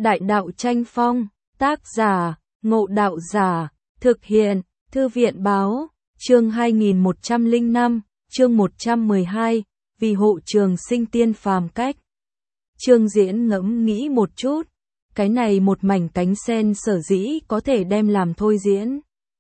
Đại đạo tranh phong, tác giả, Ngộ Đạo Giả, thực hiện, Thư viện báo, chương 2105, chương 112, vì hộ trường sinh tiên phàm cách. Trương Diễn ngẫm nghĩ một chút, cái này một mảnh cánh sen sở dĩ có thể đem làm thôi diễn.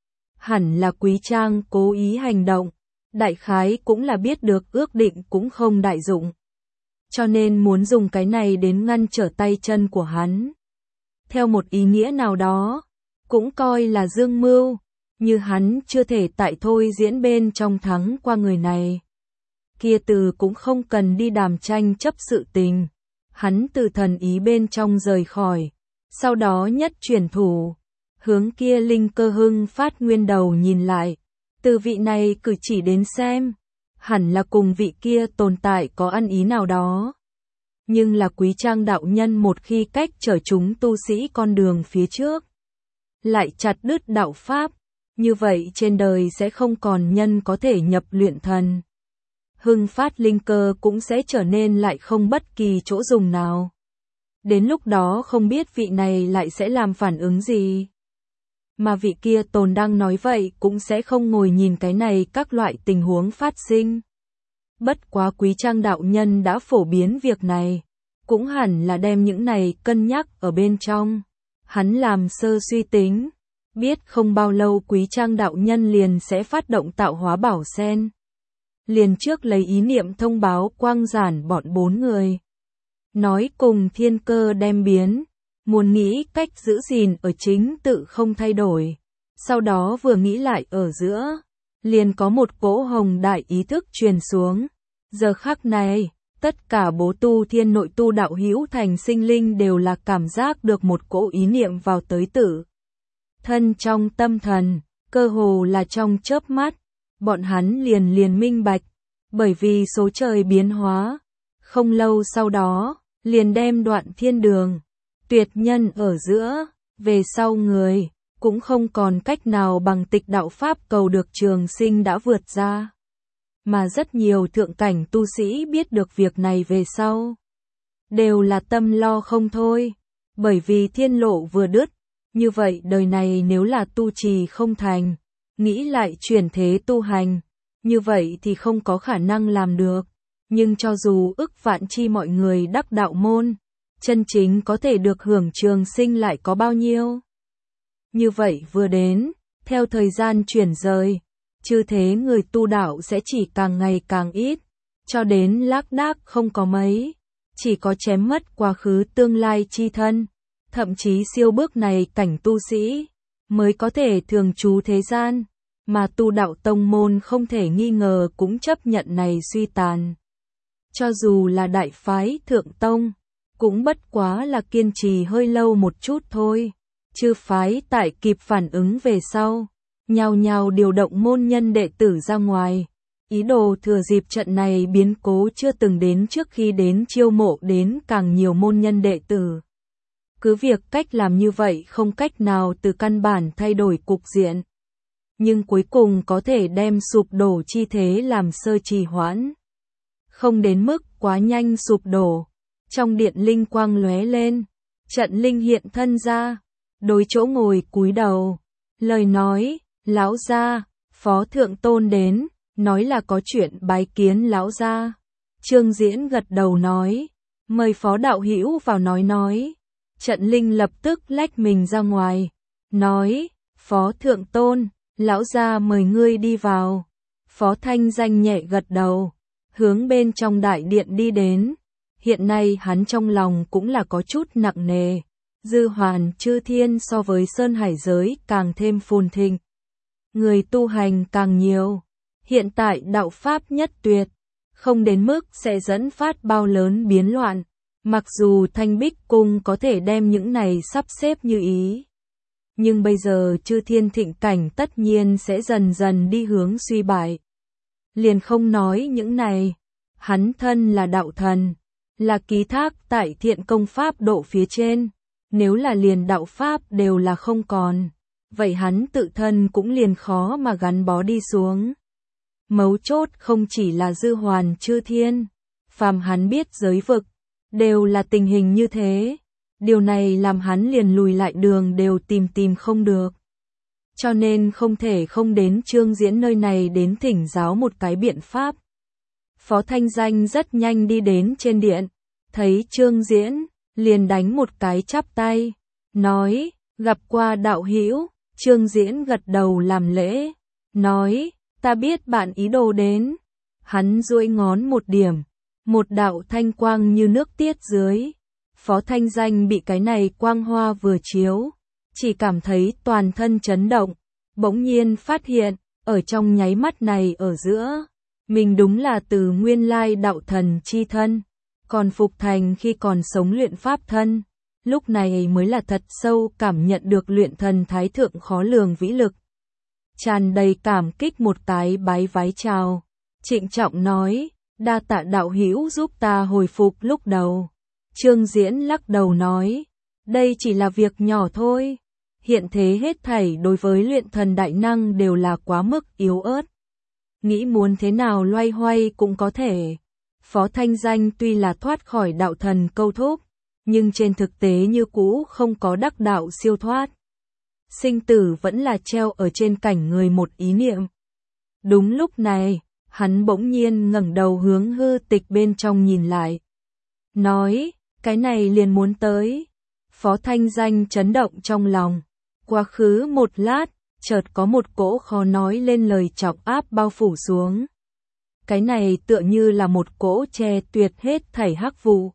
Hẳn là Quý Trang cố ý hành động, đại khái cũng là biết được ước định cũng không đại dụng. Cho nên muốn dùng cái này đến ngăn trở tay chân của hắn. Theo một ý nghĩa nào đó, cũng coi là dương mưu, như hắn chưa thể tại thôi diễn bên trong thắng qua người này. Kia từ cũng không cần đi đàm tranh chấp sự tình. Hắn từ thần ý bên trong rời khỏi, sau đó nhất chuyển thủ, hướng kia Linh Cơ Hưng Phát nguyên đầu nhìn lại, từ vị này cử chỉ đến xem, hẳn là cùng vị kia tồn tại có ăn ý nào đó. Nhưng là Quý Trang đạo nhân một khi cách trở chúng tu sĩ con đường phía trước, lại chặt đứt đạo pháp, như vậy trên đời sẽ không còn nhân có thể nhập luyện thần. Hưng Phát linh cơ cũng sẽ trở nên lại không bất kỳ chỗ dùng nào. Đến lúc đó không biết vị này lại sẽ làm phản ứng gì. Mà vị kia tồn đang nói vậy cũng sẽ không ngồi nhìn cái này các loại tình huống phát sinh. Bất quá Quý Trang đạo nhân đã phổ biến việc này, cũng hẳn là đem những này cân nhắc ở bên trong. Hắn làm sơ suy tính, biết không bao lâu Quý Trang đạo nhân liền sẽ phát động tạo hóa bảo sen. Liền trước lấy ý niệm thông báo quang giản bọn 4 người. Nói cùng thiên cơ đem biến, muốn nghĩ cách giữ gìn ở chính tự không thay đổi. Sau đó vừa nghĩ lại ở giữa, liền có một cỗ hồng đại ý thức truyền xuống. Giờ khắc này, tất cả bố tu thiên nội tu đạo hữu thành sinh linh đều là cảm giác được một cỗ ý niệm vào tới tử. Thân trong tâm thần, cơ hồ là trong chớp mắt. Bọn hắn liền minh bạch, bởi vì số trời biến hóa, không lâu sau đó, liền đem đoạn thiên đường, tuyệt nhân ở giữa, về sau người, cũng không còn cách nào bằng tịch đạo pháp cầu được trường sinh đã vượt ra. Mà rất nhiều thượng cảnh tu sĩ biết được việc này về sau, đều là tâm lo không thôi, bởi vì thiên lộ vừa đứt, như vậy đời này nếu là tu trì không thành, nghĩ lại chuyển thế tu hành, như vậy thì không có khả năng làm được. Nhưng cho dù ức vạn chi mọi người đắc đạo môn, chân chính có thể được hưởng trường sinh lại có bao nhiêu? Như vậy vừa đến, theo thời gian chuyển rời, chư thế người tu đạo sẽ chỉ càng ngày càng ít, cho đến lác đác không có mấy, chỉ có chém mất quá khứ tương lai chi thân, thậm chí siêu bước này cảnh tu sĩ, mới có thể thường trú thế gian. Mà tu đạo tông môn không thể nghi ngờ cũng chấp nhận này suy tàn. Cho dù là đại phái thượng tông, cũng bất quá là kiên trì hơi lâu một chút thôi. Chư phái tại kịp phản ứng về sau, nhao nhao điều động môn nhân đệ tử ra ngoài. Ý đồ thừa dịp trận này biến cố chưa từng đến trước khi đến chiêu mộ đến càng nhiều môn nhân đệ tử. Cứ việc cách làm như vậy không cách nào từ căn bản thay đổi cục diện. Nhưng cuối cùng có thể đem sụp đổ chi thế làm sơ trì hoãn. Không đến mức quá nhanh sụp đổ. Trong điện linh quang lóe lên, trận linh hiện thân ra, đối chỗ ngồi cúi đầu. Lời nói, lão gia, Phó Thượng Tôn đến, nói là có chuyện bái kiến lão gia. Trương Diễn gật đầu nói, mời Phó đạo hữu vào nói. Trận linh lập tức lách mình ra ngoài, nói, Phó Thượng Tôn, lão gia mời ngươi đi vào. Phó Thanh Danh nhẹ gật đầu, hướng bên trong đại điện đi đến. Hiện nay hắn trong lòng cũng là có chút nặng nề. Dư hoàn chư thiên so với sơn hải giới càng thêm phồn thịnh. Người tu hành càng nhiều. Hiện tại đạo pháp nhất tuyệt, không đến mức sẽ dẫn phát bao lớn biến loạn. Mặc dù Thanh Bích Cung có thể đem những này sắp xếp như ý. Nhưng bây giờ chư thiên thịnh cảnh tất nhiên sẽ dần dần đi hướng suy bại. Liền không nói những này, hắn thân là đạo thần, là ký thác tại thiện công pháp độ phía trên, nếu là liền đạo pháp đều là không còn, vậy hắn tự thân cũng liền khó mà gắn bó đi xuống. Mấu chốt không chỉ là dư hoàn chư thiên, phàm hắn biết giới vực, đều là tình hình như thế. Điều này làm hắn liền lùi lại đường đều tìm không được. Cho nên không thể không đến Trương Diễn nơi này đến thỉnh giáo một cái biện pháp. Phó Thanh Danh rất nhanh đi đến trên điện, thấy Trương Diễn, liền đánh một cái chắp tay, nói, gặp qua đạo hữu. Trương Diễn gật đầu làm lễ, nói, ta biết bạn ý đồ đến. Hắn duỗi ngón một điểm, một đạo thanh quang như nước tiết dưới. Phó Thanh Danh bị cái này quang hoa vừa chiếu, chỉ cảm thấy toàn thân chấn động, bỗng nhiên phát hiện, ở trong nháy mắt này ở giữa, mình đúng là từ nguyên lai đạo thần chi thân, còn phục thành khi còn sống luyện pháp thân, lúc này mới là thật sâu cảm nhận được luyện thần thái thượng khó lường vĩ lực. Tràn đầy cảm kích một cái bái vái chào, trịnh trọng nói, đa tạ đạo hữu giúp ta hồi phục lúc đầu. Trương Diễn lắc đầu nói, đây chỉ là việc nhỏ thôi, hiện thế hết thảy đối với luyện thần đại năng đều là quá mức yếu ớt. Nghĩ muốn thế nào loay hoay cũng có thể. Phó Thanh Danh tuy là thoát khỏi đạo thần câu thúc, nhưng trên thực tế như cũ không có đắc đạo siêu thoát. Sinh tử vẫn là treo ở trên cảnh người một ý niệm. Đúng lúc này, hắn bỗng nhiên ngẩng đầu hướng hư tịch bên trong nhìn lại. Nói, cái này liền muốn tới. Phó Thanh Danh chấn động trong lòng. Quá khứ một lát, chợt có một cỗ khó nói lên lời chọc áp bao phủ xuống. Cái này tựa như là một cỗ che tuyệt hết thảy hắc vụ.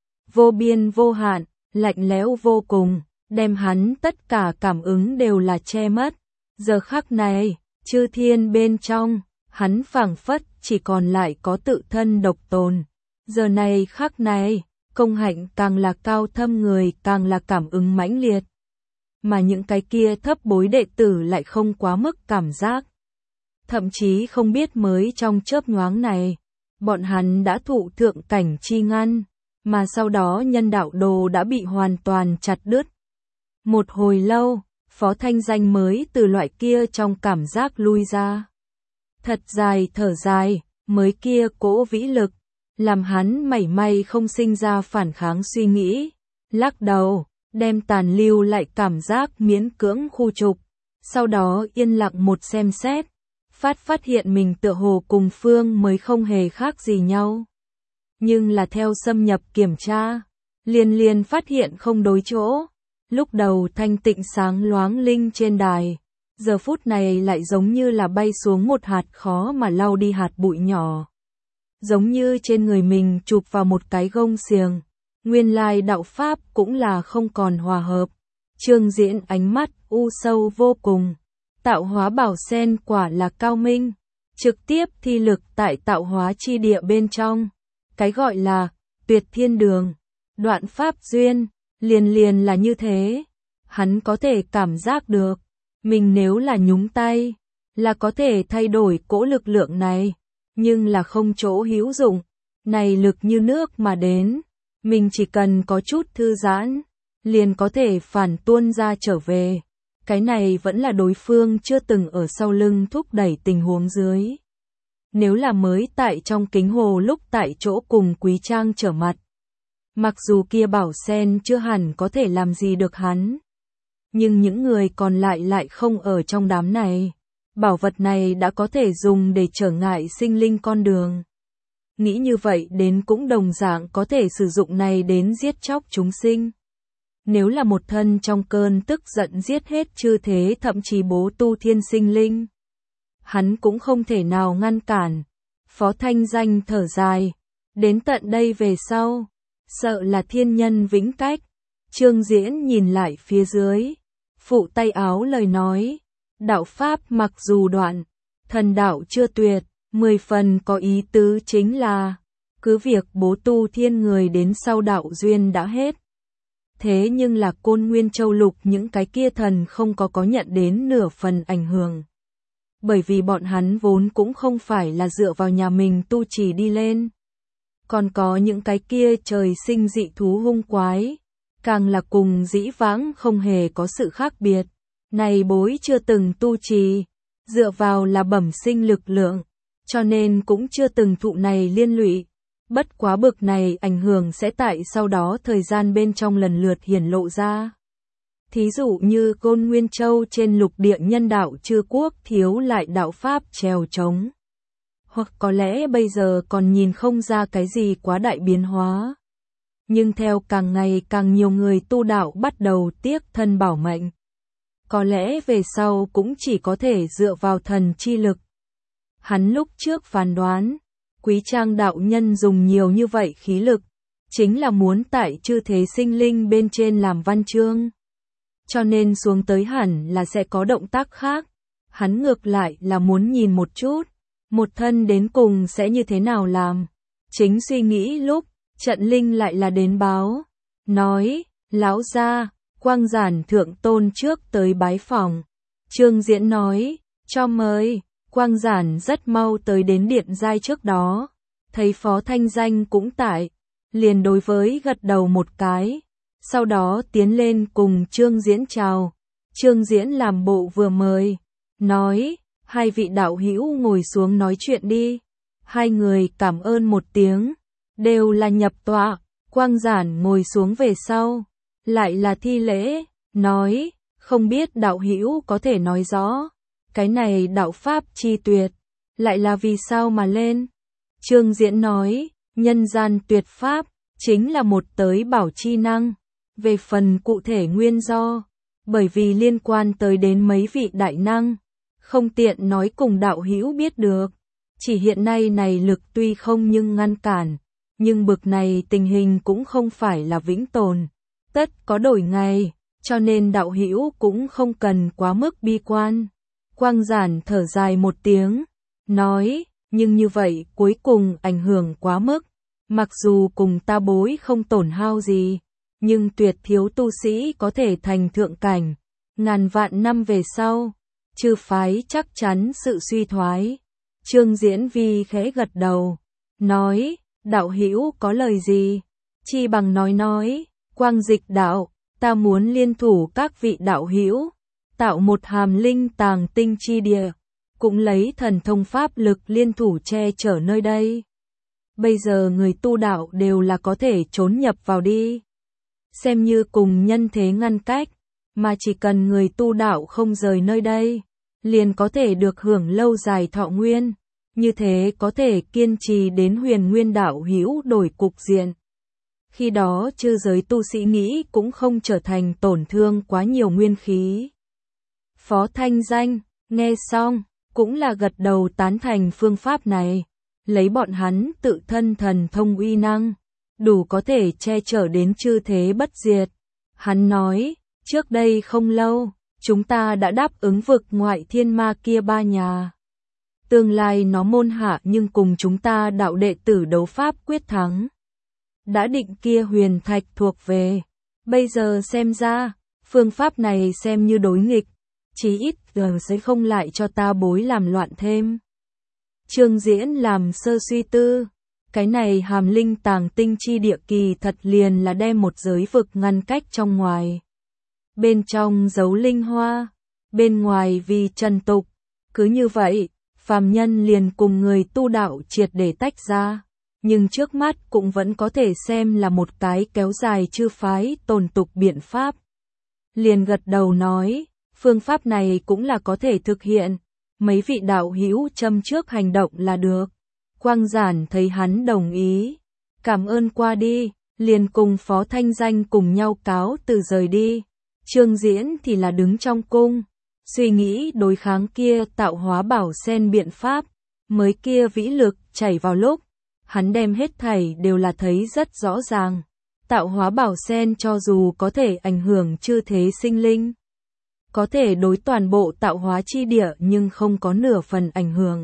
Vô biên vô hạn, lạnh lẽo vô cùng, đem hắn tất cả cảm ứng đều là che mất. Giờ khắc này, chư thiên bên trong, hắn phảng phất chỉ còn lại có tự thân độc tồn. Giờ này khắc này, công hạnh càng là cao thâm người càng là cảm ứng mãnh liệt. Mà những cái kia thấp bối đệ tử lại không quá mức cảm giác. Thậm chí không biết mới trong chớp nhoáng này, bọn hắn đã thụ thượng cảnh chi ngăn, mà sau đó nhân đạo đồ đã bị hoàn toàn chặt đứt. Một hồi lâu, Phó Thanh Danh mới từ loại kia trong cảm giác lui ra. Thật dài thở dài, mới kia cỗ vĩ lực, làm hắn mảy may không sinh ra phản kháng suy nghĩ, lắc đầu, đem tàn lưu lại cảm giác miễn cưỡng khu trục, sau đó yên lặng một xem xét, phát hiện mình tựa hồ cùng Phương mới không hề khác gì nhau. Nhưng là theo xâm nhập kiểm tra, liền phát hiện không đối chỗ, lúc đầu thanh tịnh sáng loáng linh trên đài, giờ phút này lại giống như là bay xuống một hạt khó mà lau đi hạt bụi nhỏ. Giống như trên người mình chụp vào một cái gông xiềng, nguyên lai đạo pháp cũng là không còn hòa hợp. Trương Diễn ánh mắt u sâu vô cùng, tạo hóa bảo sen quả là cao minh, trực tiếp thi lực tại tạo hóa chi địa bên trong. Cái gọi là tuyệt thiên đường, đoạn pháp duyên, liền là như thế. Hắn có thể cảm giác được, mình nếu là nhúng tay, là có thể thay đổi cỗ lực lượng này, nhưng là không chỗ hữu dụng, này lực như nước mà đến, mình chỉ cần có chút thư giãn, liền có thể phản tuôn ra trở về. Cái này vẫn là đối phương chưa từng ở sau lưng thúc đẩy tình huống dưới. Nếu là mới tại trong kính hồ lúc tại chỗ cùng Quý Trang trở mặt, mặc dù kia bảo sen chưa hẳn có thể làm gì được hắn, nhưng những người còn lại không ở trong đám này. Bảo vật này đã có thể dùng để trở ngại sinh linh con đường. Nghĩ như vậy đến cũng đồng dạng có thể sử dụng này đến giết chóc chúng sinh. Nếu là một thân trong cơn tức giận giết hết chư thế thậm chí bố tu thiên sinh linh, hắn cũng không thể nào ngăn cản. Phó Thanh Danh thở dài, đến tận đây về sau, sợ là thiên nhân vĩnh cách. Trương Diễn nhìn lại phía dưới, phụ tay áo lời nói, đạo pháp mặc dù đoạn, thần đạo chưa tuyệt, 10 phần có ý tứ chính là, cứ việc bố tu thiên người đến sau đạo duyên đã hết. Thế nhưng là Côn Nguyên Châu Lục những cái kia thần không có nhận đến nửa phần ảnh hưởng. Bởi vì bọn hắn vốn cũng không phải là dựa vào nhà mình tu trì đi lên. Còn có những cái kia trời sinh dị thú hung quái, càng là cùng dĩ vãng không hề có sự khác biệt. Này bối chưa từng tu trì, dựa vào là bẩm sinh lực lượng, cho nên cũng chưa từng thụ này liên lụy. Bất quá bực này ảnh hưởng sẽ tại sau đó thời gian bên trong lần lượt hiển lộ ra. Thí dụ như Côn Nguyên Châu trên lục địa nhân đạo chư quốc thiếu lại đạo pháp trèo trống. Hoặc có lẽ bây giờ còn nhìn không ra cái gì quá đại biến hóa. Nhưng theo càng ngày càng nhiều người tu đạo bắt đầu tiếc thân bảo mệnh. Có lẽ về sau cũng chỉ có thể dựa vào thần chi lực. Hắn lúc trước phán đoán, Quý Trang đạo nhân dùng nhiều như vậy khí lực, chính là muốn tại chư thế sinh linh bên trên làm văn chương. Cho nên xuống tới hẳn là sẽ có động tác khác. Hắn ngược lại là muốn nhìn một chút, một thân đến cùng sẽ như thế nào làm. Chính suy nghĩ lúc, Trận Linh lại là đến báo, nói, lão gia, Quang Giản thượng tôn trước tới bái phỏng. Trương Diễn nói, cho mời. Quang Giản rất mau tới đến điện giai trước đó, thấy Phó Thanh Danh cũng tại, liền đối với gật đầu một cái, sau đó tiến lên cùng Trương Diễn chào. Trương Diễn làm bộ vừa mời, nói, hai vị đạo hữu ngồi xuống nói chuyện đi. Hai người cảm ơn một tiếng, đều là nhập tọa. Quang Giản ngồi xuống về sau, lại là thi lễ, nói, không biết đạo hữu có thể nói rõ, cái này đạo pháp chi tuyệt, lại là vì sao mà lên? Trương Diễn nói, nhân gian tuyệt pháp, chính là một tới bảo chi năng. Về phần cụ thể nguyên do, bởi vì liên quan tới đến mấy vị đại năng, không tiện nói cùng đạo hữu biết được. Chỉ hiện nay này lực tuy không nhưng ngăn cản, nhưng bực này tình hình cũng không phải là vĩnh tồn, tất có đổi ngày, cho nên đạo hữu cũng không cần quá mức bi quan. Quang Giản thở dài một tiếng, nói, nhưng như vậy cuối cùng ảnh hưởng quá mức, mặc dù cùng ta bối không tổn hao gì, nhưng tuyệt thiếu tu sĩ có thể thành thượng cảnh, ngàn vạn năm về sau, chư phái chắc chắn sự suy thoái. Trương Diễn Vi khẽ gật đầu, nói, đạo hữu có lời gì, chi bằng nói. Quang Dịch đạo, ta muốn liên thủ các vị đạo hữu, tạo một hàm linh tàng tinh chi địa, cũng lấy thần thông pháp lực liên thủ che chở nơi đây. Bây giờ người tu đạo đều là có thể trốn nhập vào đi, xem như cùng nhân thế ngăn cách, mà chỉ cần người tu đạo không rời nơi đây, liền có thể được hưởng lâu dài thọ nguyên, như thế có thể kiên trì đến huyền nguyên đạo hữu đổi cục diện. Khi đó chư giới tu sĩ nghĩ cũng không trở thành tổn thương quá nhiều nguyên khí. Phó Thanh Danh, nghe xong, cũng là gật đầu tán thành phương pháp này, lấy bọn hắn tự thân thần thông uy năng, đủ có thể che chở đến chư thế bất diệt. Hắn nói, trước đây không lâu, chúng ta đã đáp ứng vực ngoại thiên ma kia ba nhà. Tương lai nó môn hạ nhưng cùng chúng ta đạo đệ tử đấu pháp quyết thắng. Đã định kia huyền thạch thuộc về, bây giờ xem ra, phương pháp này xem như đối nghịch, chí ít giờ sẽ không lại cho ta bối làm loạn thêm. Trương Diễn làm sơ suy tư, cái này hàm linh tàng tinh chi địa kỳ thật liền là đem một giới vực ngăn cách trong ngoài. Bên trong giấu linh hoa, bên ngoài vì trần tục, cứ như vậy, phàm nhân liền cùng người tu đạo triệt để tách ra. Nhưng trước mắt cũng vẫn có thể xem là một cái kéo dài chư phái tồn tục biện pháp. Liền gật đầu nói, phương pháp này cũng là có thể thực hiện, mấy vị đạo hữu châm trước hành động là được. Quang Giản thấy hắn đồng ý, cảm ơn qua đi, liền cùng Phó Thanh Danh cùng nhau cáo từ rời đi. Trương Diễn thì là đứng trong cung, suy nghĩ đối kháng kia tạo hóa bảo sen biện pháp, mới kia vĩ lực chảy vào lúc. Hắn đem hết thảy đều là thấy rất rõ ràng. Tạo hóa bảo sen cho dù có thể ảnh hưởng chư thế sinh linh, có thể đối toàn bộ tạo hóa chi địa nhưng không có nửa phần ảnh hưởng,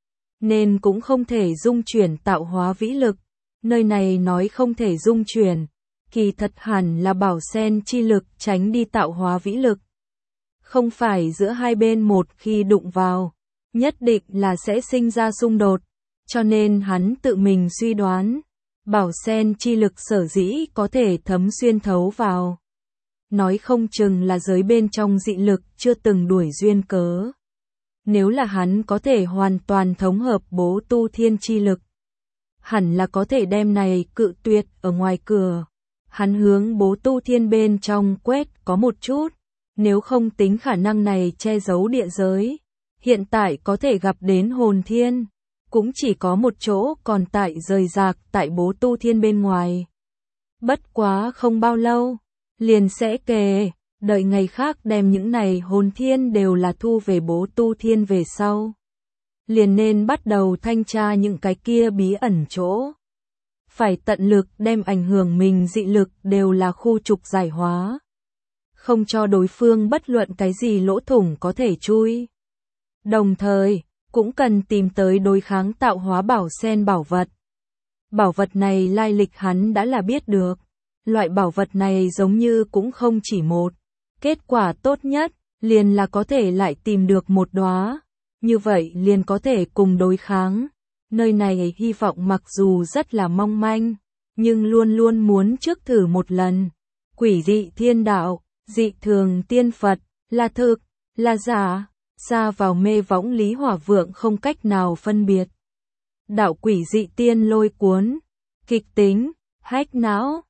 nên cũng không thể dung chuyển tạo hóa vĩ lực. Nơi này nói không thể dung chuyển, kỳ thật hẳn là bảo sen chi lực tránh đi tạo hóa vĩ lực. Không phải giữa hai bên một khi đụng vào, nhất định là sẽ sinh ra xung đột. Cho nên hắn tự mình suy đoán, bảo sen chi lực sở dĩ có thể thấm xuyên thấu vào. Nói không chừng là giới bên trong dị lực chưa từng đuổi duyên cớ. Nếu là hắn có thể hoàn toàn thống hợp bố tu thiên chi lực, hẳn là có thể đem này cự tuyệt ở ngoài cửa. Hắn hướng Bố Tu Thiên bên trong quét có một chút, nếu không tính khả năng này che giấu địa giới, hiện tại có thể gặp đến hồn thiên, cũng chỉ có một chỗ còn tại rời rạc tại Bố Tu Thiên bên ngoài. Bất quá không bao lâu, liền sẽ kề, đợi ngày khác đem những này hồn thiên đều là thu về Bố Tu Thiên về sau. Liền nên bắt đầu thanh tra những cái kia bí ẩn chỗ. Phải tận lực đem ảnh hưởng mình dị lực đều là khu trục giải hóa. Không cho đối phương bất luận cái gì lỗ thủng có thể chui. Đồng thời, cũng cần tìm tới đối kháng tạo hóa bảo sen bảo vật. Bảo vật này lai lịch hắn đã là biết được. Loại bảo vật này giống như cũng không chỉ một. Kết quả tốt nhất, liền là có thể lại tìm được một đóa. Như vậy liền có thể cùng đối kháng. Nơi này hy vọng mặc dù rất là mong manh, nhưng luôn luôn muốn trước thử một lần. Quỷ dị thiên đạo, dị thường tiên Phật, là thực, là giả, xa vào mê võng Lý Hỏa Vượng không cách nào phân biệt. Đạo quỷ dị tiên lôi cuốn, kịch tính, hách não,